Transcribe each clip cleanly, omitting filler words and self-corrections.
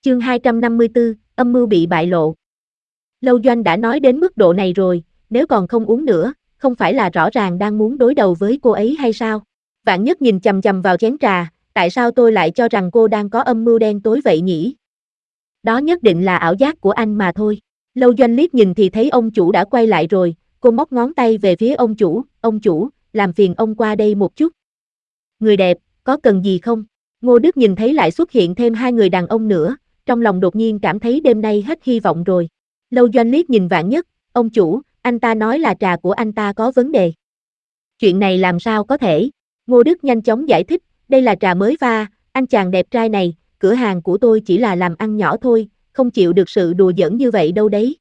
Chương 254, âm mưu bị bại lộ. Lâu Doanh đã nói đến mức độ này rồi, nếu còn không uống nữa, không phải là rõ ràng đang muốn đối đầu với cô ấy hay sao? Vạn Nhất nhìn chằm chằm vào chén trà, tại sao tôi lại cho rằng cô đang có âm mưu đen tối vậy nhỉ? Đó nhất định là ảo giác của anh mà thôi. Lâu Doanh liếc nhìn thì thấy ông chủ đã quay lại rồi, cô móc ngón tay về phía ông chủ, làm phiền ông qua đây một chút. Người đẹp, có cần gì không? Ngô Đức nhìn thấy lại xuất hiện thêm hai người đàn ông nữa, trong lòng đột nhiên cảm thấy đêm nay hết hy vọng rồi. Lâu Doanh liếc nhìn Vạn Nhất, ông chủ, anh ta nói là trà của anh ta có vấn đề. Chuyện này làm sao có thể? Ngô Đức nhanh chóng giải thích, đây là trà mới pha, anh chàng đẹp trai này, cửa hàng của tôi chỉ là làm ăn nhỏ thôi, không chịu được sự đùa giỡn như vậy đâu đấy.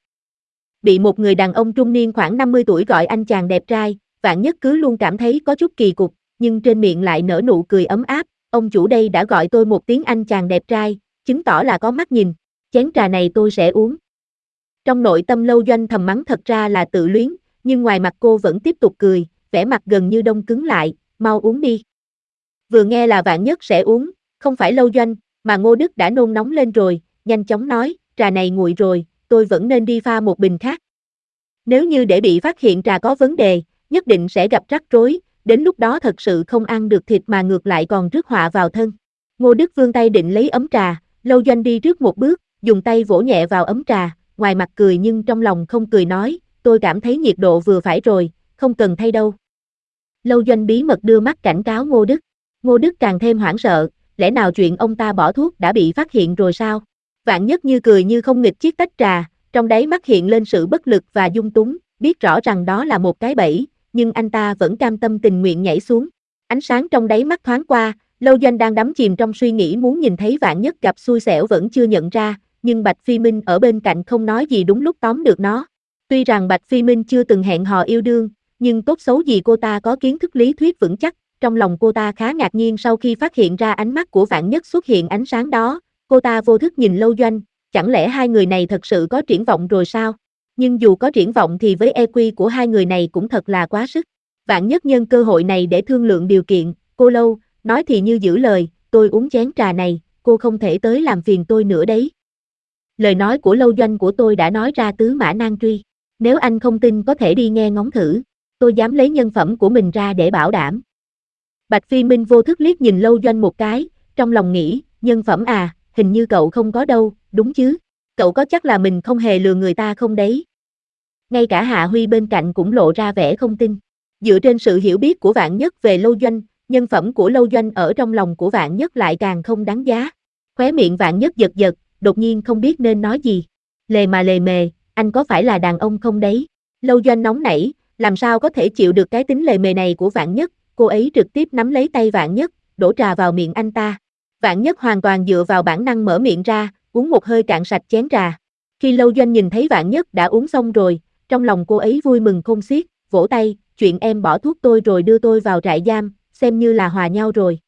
Bị một người đàn ông trung niên khoảng 50 tuổi gọi anh chàng đẹp trai, Vạn Nhất cứ luôn cảm thấy có chút kỳ cục, nhưng trên miệng lại nở nụ cười ấm áp, ông chủ đây đã gọi tôi một tiếng anh chàng đẹp trai, chứng tỏ là có mắt nhìn, chén trà này tôi sẽ uống. Trong nội tâm Lâu Doanh thầm mắng thật ra là tự luyến, nhưng ngoài mặt cô vẫn tiếp tục cười, vẻ mặt gần như đông cứng lại, mau uống đi. Vừa nghe là Vạn Nhất sẽ uống, không phải Lâu Doanh, mà Ngô Đức đã nôn nóng lên rồi, nhanh chóng nói, trà này nguội rồi, tôi vẫn nên đi pha một bình khác. Nếu như để bị phát hiện trà có vấn đề, nhất định sẽ gặp rắc rối, đến lúc đó thật sự không ăn được thịt mà ngược lại còn rước họa vào thân. Ngô Đức vươn tay định lấy ấm trà, Lâu Doanh đi trước một bước, dùng tay vỗ nhẹ vào ấm trà, ngoài mặt cười nhưng trong lòng không cười nói, tôi cảm thấy nhiệt độ vừa phải rồi, không cần thay đâu. Lâu Doanh bí mật đưa mắt cảnh cáo Ngô Đức. Ngô Đức càng thêm hoảng sợ, lẽ nào chuyện ông ta bỏ thuốc đã bị phát hiện rồi sao? Vạn Nhất như cười như không nghịch chiếc tách trà, trong đáy mắt hiện lên sự bất lực và dung túng, biết rõ rằng đó là một cái bẫy, nhưng anh ta vẫn cam tâm tình nguyện nhảy xuống. Ánh sáng trong đáy mắt thoáng qua, Lâu Doanh đang đắm chìm trong suy nghĩ muốn nhìn thấy Vạn Nhất gặp xui xẻo vẫn chưa nhận ra, nhưng Bạch Phi Minh ở bên cạnh không nói gì đúng lúc tóm được nó. Tuy rằng Bạch Phi Minh chưa từng hẹn hò yêu đương, nhưng tốt xấu gì cô ta có kiến thức lý thuyết vững chắc, trong lòng cô ta khá ngạc nhiên sau khi phát hiện ra ánh mắt của Vạn Nhất xuất hiện ánh sáng đó, cô ta vô thức nhìn Lâu Doanh, chẳng lẽ hai người này thật sự có triển vọng rồi sao? Nhưng dù có triển vọng thì với EQ của hai người này cũng thật là quá sức. Vạn Nhất nhân cơ hội này để thương lượng điều kiện, cô Lâu, nói thì như giữ lời, tôi uống chén trà này, cô không thể tới làm phiền tôi nữa đấy. Lời nói của Lâu Doanh của tôi đã nói ra tứ mã nan truy, nếu anh không tin có thể đi nghe ngóng thử, tôi dám lấy nhân phẩm của mình ra để bảo đảm. Bạch Phi Minh vô thức liếc nhìn Lâu Doanh một cái, trong lòng nghĩ, nhân phẩm à, hình như cậu không có đâu, đúng chứ? Cậu có chắc là mình không hề lừa người ta không đấy? Ngay cả Hạ Huy bên cạnh cũng lộ ra vẻ không tin. Dựa trên sự hiểu biết của Vạn Nhất về Lâu Doanh, nhân phẩm của Lâu Doanh ở trong lòng của Vạn Nhất lại càng không đáng giá. Khóe miệng Vạn Nhất giật giật, đột nhiên không biết nên nói gì. Lề mà lề mề, anh có phải là đàn ông không đấy? Lâu Doanh nóng nảy, làm sao có thể chịu được cái tính lề mề này của Vạn Nhất, cô ấy trực tiếp nắm lấy tay Vạn Nhất, đổ trà vào miệng anh ta. Vạn Nhất hoàn toàn dựa vào bản năng mở miệng ra, uống một hơi cạn sạch chén trà. Khi Lâu Doanh nhìn thấy Vạn Nhất đã uống xong rồi, trong lòng cô ấy vui mừng khôn xiết, vỗ tay, chuyện em bỏ thuốc tôi rồi đưa tôi vào trại giam, xem như là hòa nhau rồi.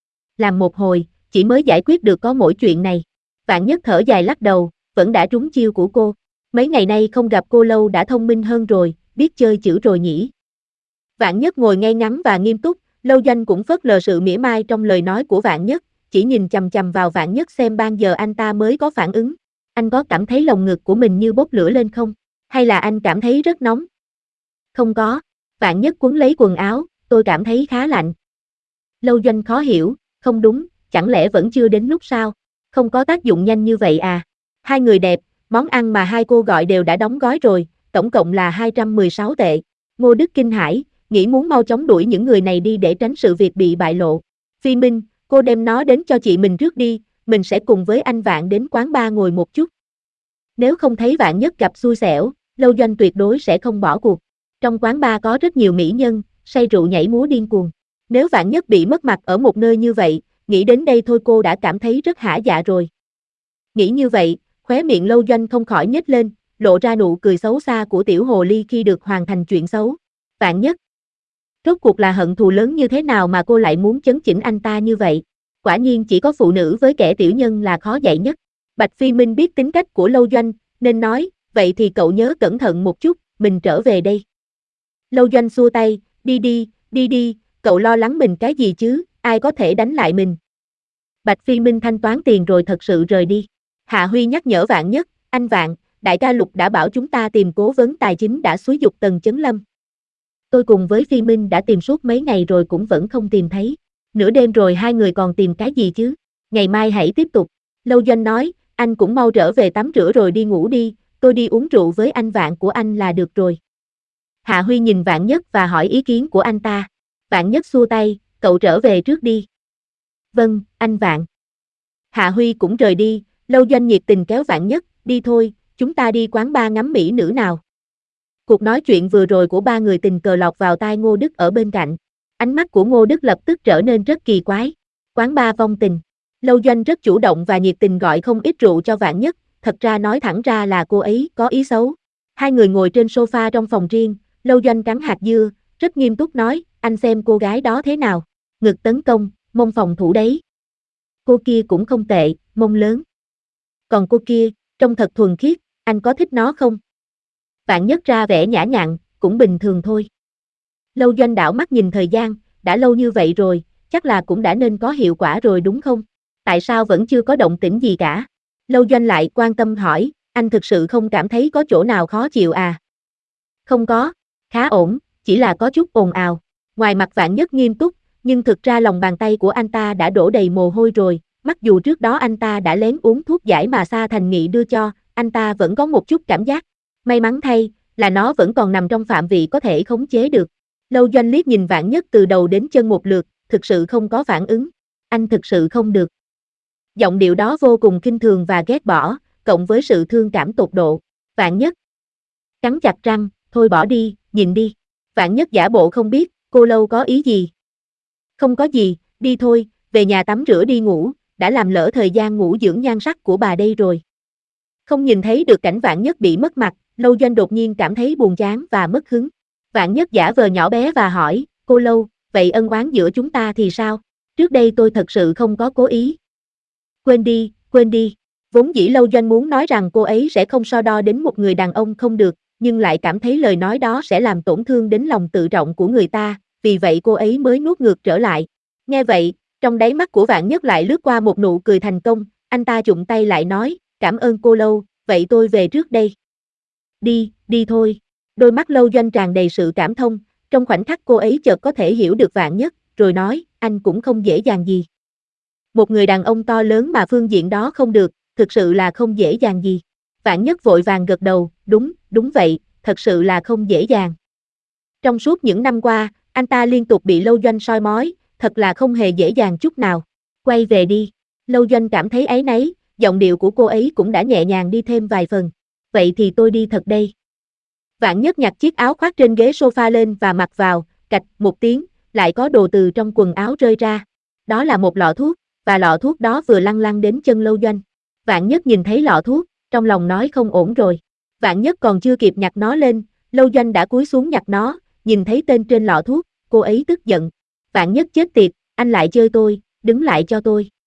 Làm một hồi, chỉ mới giải quyết được có mỗi chuyện này. Vạn Nhất thở dài lắc đầu, vẫn đã trúng chiêu của cô. Mấy ngày nay không gặp cô Lâu đã thông minh hơn rồi, biết chơi chữ rồi nhỉ. Vạn Nhất ngồi ngay ngắn và nghiêm túc, Lâu Doanh cũng phớt lờ sự mỉa mai trong lời nói của Vạn Nhất, chỉ nhìn chằm chằm vào Vạn Nhất xem bao giờ anh ta mới có phản ứng. Anh có cảm thấy lồng ngực của mình như bốc lửa lên không? Hay là anh cảm thấy rất nóng? Không có. Vạn Nhất quấn lấy quần áo, tôi cảm thấy khá lạnh. Lâu Doanh khó hiểu, không đúng, chẳng lẽ vẫn chưa đến lúc sao? Không có tác dụng nhanh như vậy à? Hai người đẹp, món ăn mà hai cô gọi đều đã đóng gói rồi, tổng cộng là 216 tệ. Ngô Đức kinh hãi, nghĩ muốn mau chóng đuổi những người này đi để tránh sự việc bị bại lộ. Phi Minh, cô đem nó đến cho chị mình trước đi, mình sẽ cùng với anh Vạn đến quán bar ngồi một chút. Nếu không thấy Vạn Nhất gặp xui xẻo, Lâu Doanh tuyệt đối sẽ không bỏ cuộc. Trong quán bar có rất nhiều mỹ nhân, say rượu nhảy múa điên cuồng. Nếu Vạn Nhất bị mất mặt ở một nơi như vậy, nghĩ đến đây thôi cô đã cảm thấy rất hả dạ rồi. Nghĩ như vậy, khóe miệng Lâu Doanh không khỏi nhếch lên, lộ ra nụ cười xấu xa của tiểu hồ ly khi được hoàn thành chuyện xấu. Vạn Nhất, rốt cuộc là hận thù lớn như thế nào mà cô lại muốn chấn chỉnh anh ta như vậy? Quả nhiên chỉ có phụ nữ với kẻ tiểu nhân là khó dạy nhất. Bạch Phi Minh biết tính cách của Lâu Doanh, nên nói, vậy thì cậu nhớ cẩn thận một chút, mình trở về đây. Lâu Doanh xua tay, đi đi, cậu lo lắng mình cái gì chứ, ai có thể đánh lại mình. Bạch Phi Minh thanh toán tiền rồi thật sự rời đi. Hạ Huy nhắc nhở Vạn Nhất, anh Vạn, đại ca Lục đã bảo chúng ta tìm cố vấn tài chính đã xúi giục Tần Chấn Lâm. Tôi cùng với Phi Minh đã tìm suốt mấy ngày rồi cũng vẫn không tìm thấy. Nửa đêm rồi hai người còn tìm cái gì chứ? Ngày mai hãy tiếp tục. Lâu Doanh nói, anh cũng mau trở về tắm rửa rồi đi ngủ đi, tôi đi uống rượu với anh Vạn của anh là được rồi. Hạ Huy nhìn Vạn Nhất và hỏi ý kiến của anh ta. Vạn Nhất xua tay, cậu trở về trước đi. Vâng, anh Vạn. Hạ Huy cũng rời đi, Lâu Doanh nhiệt tình kéo Vạn Nhất, đi thôi, chúng ta đi quán bar ngắm mỹ nữ nào. Cuộc nói chuyện vừa rồi của ba người tình cờ lọt vào tai Ngô Đức ở bên cạnh. Ánh mắt của Ngô Đức lập tức trở nên rất kỳ quái. Quán bar vong tình. Lâu Doanh rất chủ động và nhiệt tình gọi không ít rượu cho Vạn Nhất, thật ra nói thẳng ra là cô ấy có ý xấu. Hai người ngồi trên sofa trong phòng riêng, Lâu Doanh cắn hạt dưa, rất nghiêm túc nói, anh xem cô gái đó thế nào. Ngực tấn công, mông phòng thủ đấy. Cô kia cũng không tệ, mông lớn. Còn cô kia, trông thật thuần khiết, anh có thích nó không? Vạn Nhất ra vẻ nhã nhặn, cũng bình thường thôi. Lâu Doanh đảo mắt nhìn thời gian, đã lâu như vậy rồi, chắc là cũng đã nên có hiệu quả rồi đúng không? Tại sao vẫn chưa có động tĩnh gì cả? Lâu Doanh lại quan tâm hỏi, anh thực sự không cảm thấy có chỗ nào khó chịu à? Không có, khá ổn, chỉ là có chút ồn ào. Ngoài mặt Vạn Nhất nghiêm túc, nhưng thực ra lòng bàn tay của anh ta đã đổ đầy mồ hôi rồi, mặc dù trước đó anh ta đã lén uống thuốc giải mà Sa Thành Nghị đưa cho, anh ta vẫn có một chút cảm giác. May mắn thay, là nó vẫn còn nằm trong phạm vị có thể khống chế được. Lâu Doanh liếc nhìn Vạn Nhất từ đầu đến chân một lượt, thực sự không có phản ứng. Anh thực sự không được. Giọng điệu đó vô cùng khinh thường và ghét bỏ, cộng với sự thương cảm tột độ. Vạn Nhất cắn chặt răng, thôi bỏ đi, nhìn đi. Vạn Nhất giả bộ không biết, cô Lâu có ý gì. Không có gì, đi thôi, về nhà tắm rửa đi ngủ, đã làm lỡ thời gian ngủ dưỡng nhan sắc của bà đây rồi. Không nhìn thấy được cảnh Vạn Nhất bị mất mặt, Lâu Doanh đột nhiên cảm thấy buồn chán và mất hứng. Vạn Nhất giả vờ nhỏ bé và hỏi, cô Lâu, vậy ân oán giữa chúng ta thì sao? Trước đây tôi thật sự không có cố ý. Quên đi, quên đi. Vốn dĩ Lâu Doanh muốn nói rằng cô ấy sẽ không so đo đến một người đàn ông không được, nhưng lại cảm thấy lời nói đó sẽ làm tổn thương đến lòng tự trọng của người ta, vì vậy cô ấy mới nuốt ngược trở lại. Nghe vậy, trong đáy mắt của Vạn Nhất lại lướt qua một nụ cười thành công, anh ta chụng tay lại nói, cảm ơn cô Lâu, vậy tôi về trước đây. Đi, đi thôi. Đôi mắt Lâu Doanh tràn đầy sự cảm thông, trong khoảnh khắc cô ấy chợt có thể hiểu được Vạn Nhất, rồi nói, anh cũng không dễ dàng gì. Một người đàn ông to lớn mà phương diện đó không được, thực sự là không dễ dàng gì. Vạn Nhất vội vàng gật đầu, đúng, đúng vậy, thật sự là không dễ dàng. Trong suốt những năm qua, anh ta liên tục bị Lâu Doanh soi mói, thật là không hề dễ dàng chút nào. Quay về đi. Lâu Doanh cảm thấy áy náy, giọng điệu của cô ấy cũng đã nhẹ nhàng đi thêm vài phần. Vậy thì tôi đi thật đây. Vạn Nhất nhặt chiếc áo khoác trên ghế sofa lên và mặc vào, cạch một tiếng, lại có đồ từ trong quần áo rơi ra. Đó là một lọ thuốc, và lọ thuốc đó vừa lăn lăn đến chân Lâu Doanh. Vạn Nhất nhìn thấy lọ thuốc, trong lòng nói không ổn rồi. Vạn Nhất còn chưa kịp nhặt nó lên, Lâu Doanh đã cúi xuống nhặt nó, nhìn thấy tên trên lọ thuốc, cô ấy tức giận. Vạn Nhất chết tiệt, anh lại chơi tôi, đứng lại cho tôi.